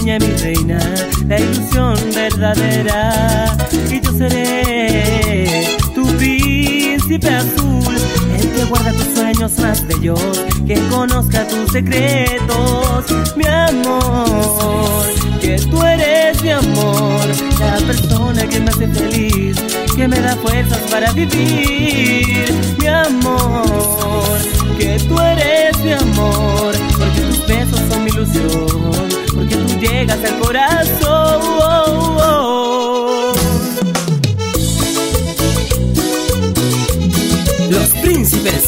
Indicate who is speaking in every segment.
Speaker 1: niña, mi reina, la ilusión verdadera. Y yo seré tu príncipe azul, el que guarda tus sueños más bellos, que conozca tus secretos. Mi amor, que tú eres mi amor, la persona que me hace feliz, que me da fuerzas para vivir. Mi amor, que tú eres mi amor, porque tus besos son mi ilusión, porque tú llegas al corazón. Los Príncipes.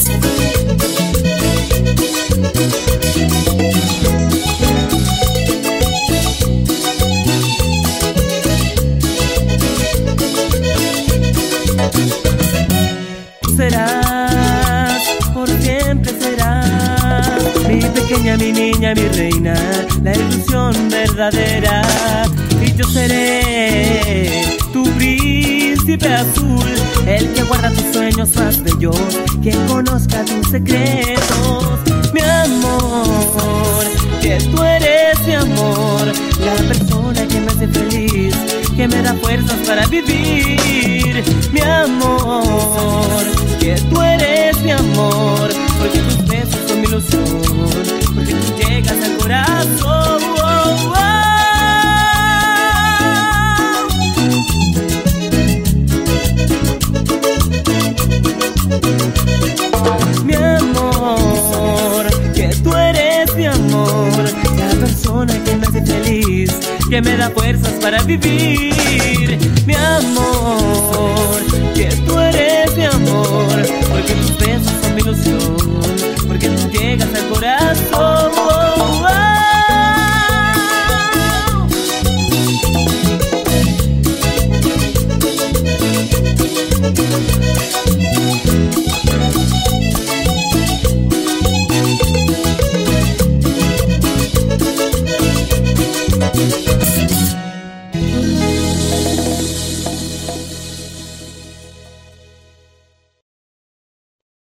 Speaker 1: Serás, por siempre serás, mi pequeña, mi niña, mi reina, la ilusión verdadera. Y yo seré tu príncipe azul, el que guarda tus sueños más bellos, que conozca tus secretos. Mi amor, que tú eres mi amor, la persona que me hace feliz, que me da fuerzas para vivir. Mi amor, que tú eres mi amor, porque tus besos son mi ilusión, porque tú llegas al corazón. Mi amor, que tú eres mi amor, la persona que me hace feliz, que me da fuerzas para vivir. Mi amor, que tú eres mi amor, porque tus besos